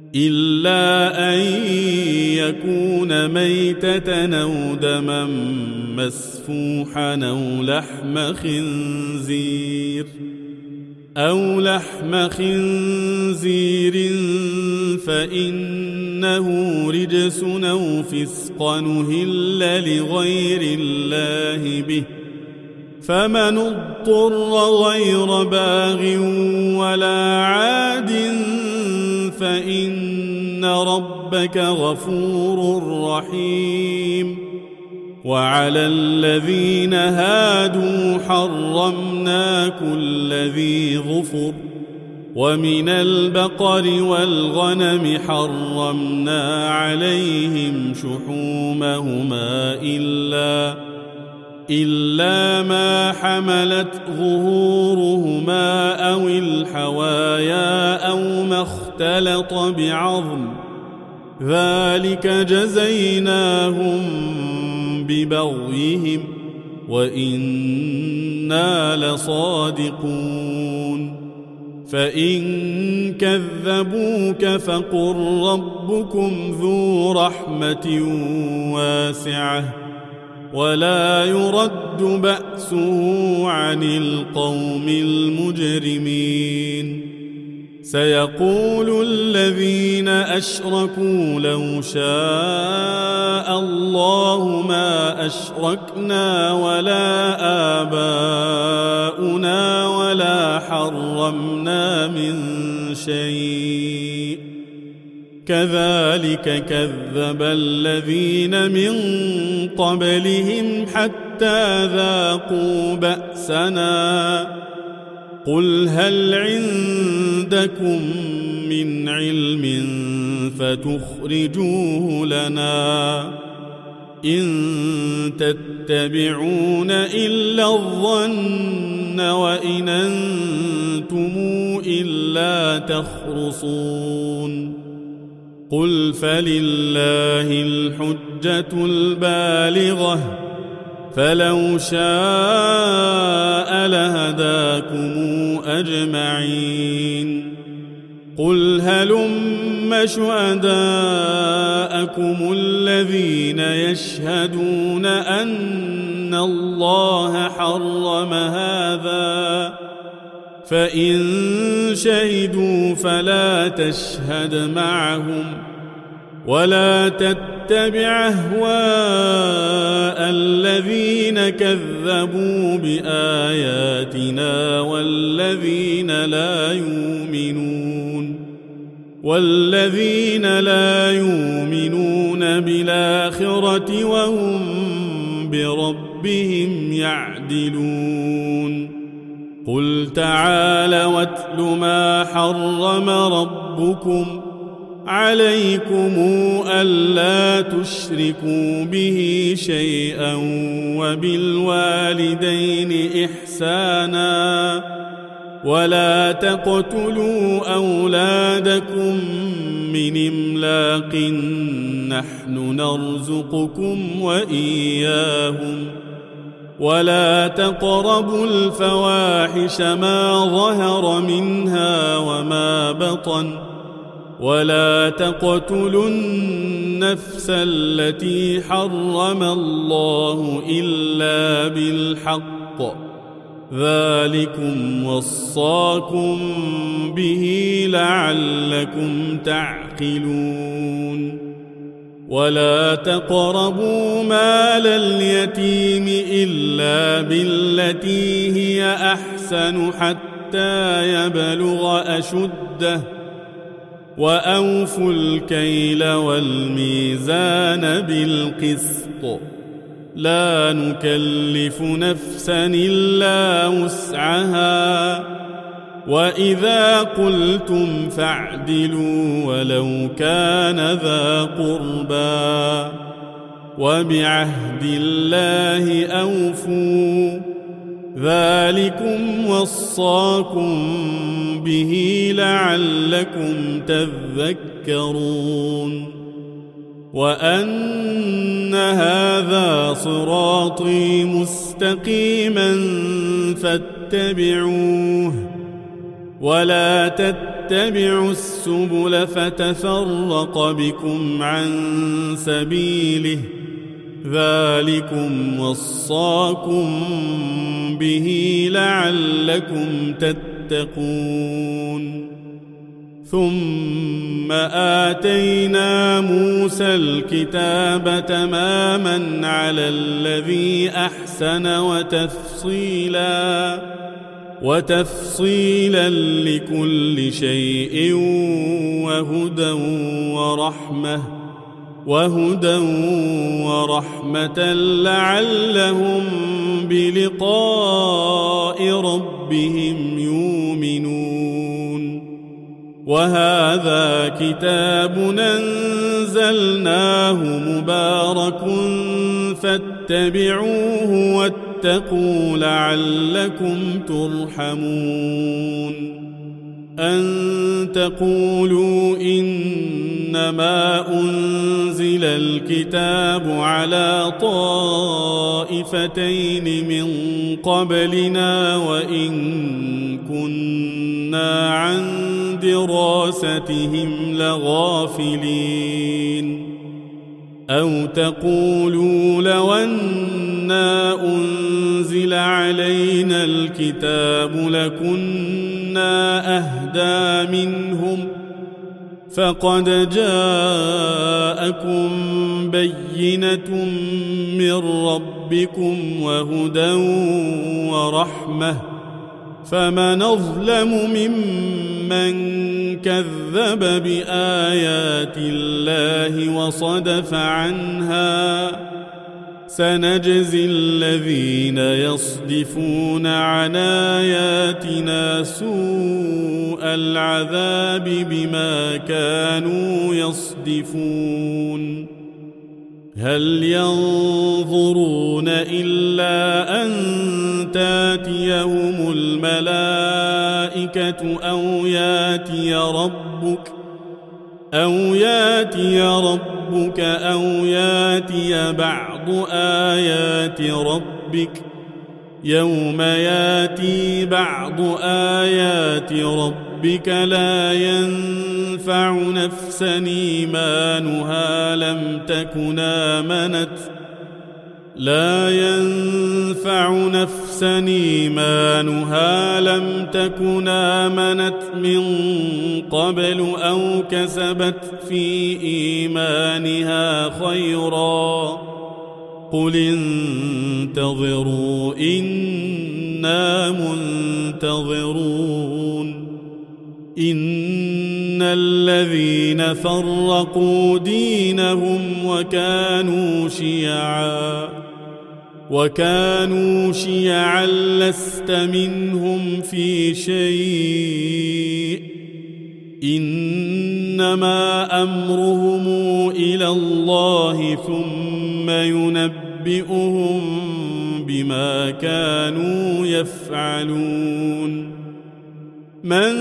Speaker 1: إلا أن يكون ميتة أو دما مسفوحا أو لحم خنزير فإنه رجس أو فسقا أهل لغير الله به، فمن اضطر غير باغ ولا عاد فإن ربك غفور رحيم. وعلى الذين هادوا حرمنا كل ذي ظفر، ومن البقر والغنم حرمنا عليهم شحومهما إلا ما حملت ظهورهما أو الحوايا أو ما اختلط بعظم، ذلك جزيناهم ببغيهم وإنا لصادقون. فإن كذبوك فقل ربكم ذو رحمة واسعة ولا يرد بأسه عن القوم المجرمين. سيقول الذين أشركوا لو شاء الله ما أشركنا ولا آباؤنا ولا حرمنا من شيء، كذلك كذب الذين من قبلهم حتى ذاقوا بأسنا. قل هل عندكم من علم فتخرجوه لنا؟ إن تتبعون إلا الظن وإن أنتم إلا تخرصون. قل فلله الحجة البالغة، فلو شاء لهداكم أجمعين. قل هلم شهداءكم الذين يشهدون أن الله حرم هذا، فإن شهدوا فلا تشهد معهم ولا تتبع أهواء الذين كذبوا بآياتنا والذين لا يؤمنون بالآخرة وهم بربهم يعدلون. قل تعالوا واتل ما حرم ربكم عليكم ألا تشركوا به شيئا وبالوالدين إحسانا ولا تقتلوا أولادكم من إملاق، نحن نرزقكم وإياهم. ولا تقربوا الفواحش ما ظهر منها وما بطن، ولا تقتلوا النفس التي حرم الله إلا بالحق، ذلكم وصاكم به لعلكم تعقلون. ولا تقربوا مال اليتيم إلا بالتي هي أحسن حتى يبلغ أشده، وأوفوا الكيل والميزان بالقسط، لا نكلف نفسا إلا وسعها، وإذا قلتم فاعدلوا ولو كان ذا قربى، وبعهد الله أوفوا، ذلكم وصاكم به لعلكم تذكرون. وأن هذا صراطي مستقيما فاتبعوه ولا تتبعوا تتبعوا السبل فتفرق بكم عن سبيله ذلكم وصاكم به لعلكم تتقون ثم آتينا موسى الكتاب تماما على الذي أحسن وتفصيلا لكل شيء وهدى ورحمة لعلهم بلقاء ربهم يؤمنون وهذا كتاب أنزلناه مبارك فاتبعوه واتقوا لعلكم ترحمون أن تقولوا إنما أنزل الكتاب على طائفتين من قبلنا وإن كنا عن دراستهم لغافلين أو تقولوا لو أنا أنزل علينا الكتاب لكنا أهدى منهم فقد جاءكم بينة من ربكم وهدى ورحمة فمن أظلم ممن كذب بآيات الله وصدف عنها سنجزي الذين يصدفون عن آياتنا سوء العذاب بما كانوا يصدفون هل ينظرون إلا أن تاتيهم الملائكة أو ياتي ربك أو ياتي بعض آيات ربك يوم ياتي بعض آيات ربك لا ينفع نفسا إيمانها لم تكن آمنت من قبل أو كسبت في إيمانها خيرا قل انتظروا إنا منتظرون إن الذين فرقوا دينهم وكانوا شيعا لست منهم في شيء إنما أمرهم إلى الله ثم ينبئهم بما كانوا يفعلون من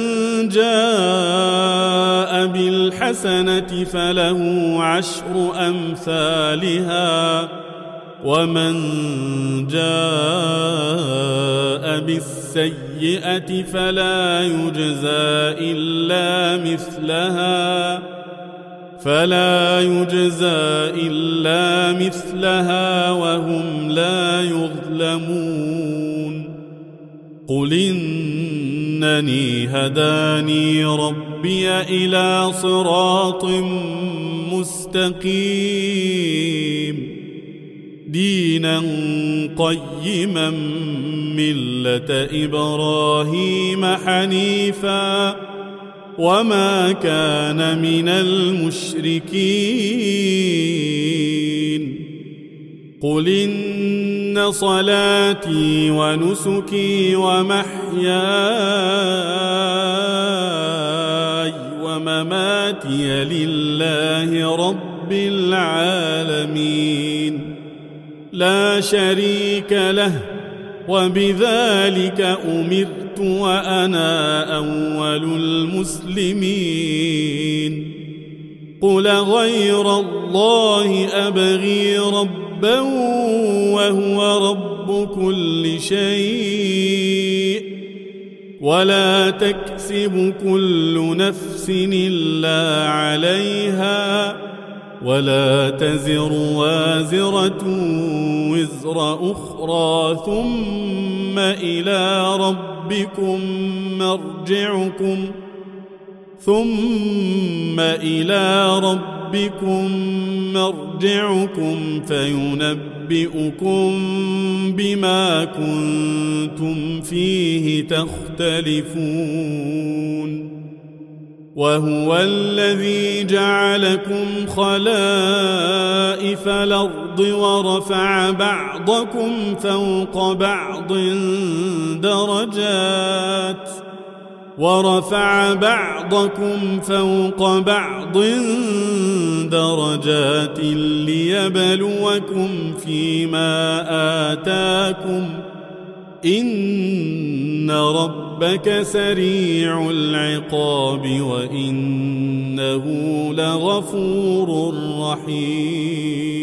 Speaker 1: جاء بالحسنة فله عشر أمثالها ومن جاء بالسيئة فلا يجزى إلا مثلها وهم لا يظلمون قل إنني هداني ربي إلى صراط مستقيم دينا قيما ملة إبراهيم حنيفا وما كان من المشركين قل إن صلاتي ونسكي ومحياي ومماتي لله رب العالمين لا شريك له وبذلك أمرت وأنا أول المسلمين قل غير الله أبغي ربا وهو رب كل شيء ولا تكسب كل نفس إلا عليها ولا تزر وازرة وزر أخرى ثم إلى ربكم مرجعكم فينبئكم بما كنتم فيه تختلفون وهو الذي جعلكم خلائف الأرض ورفع بعضكم فوق بعض درجات ليبلوكم فيما آتاكم إن ربك سريع العقاب وإنه لغفور رحيم